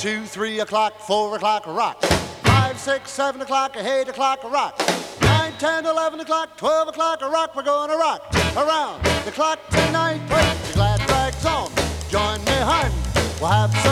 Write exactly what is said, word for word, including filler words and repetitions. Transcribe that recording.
two, three o'clock, four o'clock, rock. Five, six, seven o'clock, eight o'clock, rock. Nine, ten, eleven o'clock, twelve o'clock, rock. We're going to rock around the clock tonight. Wait, the glad rags on. Join me, hun. We'll have some